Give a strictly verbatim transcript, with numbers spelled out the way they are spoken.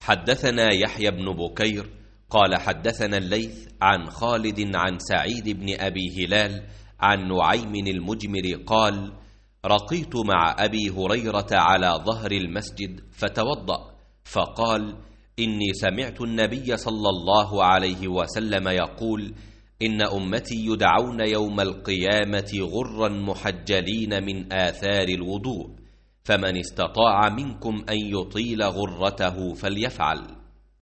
حدثنا يحيى بن بكير قال حدثنا الليث عن خالد عن سعيد بن أبي هلال عن نعيم المجمر قال: رقيت مع أبي هريرة على ظهر المسجد فتوضأ، فقال: إني سمعت النبي صلى الله عليه وسلم يقول: إن أمتي يدعون يوم القيامة غرا محجلين من آثار الوضوء، فمن استطاع منكم أن يطيل غرته فليفعل.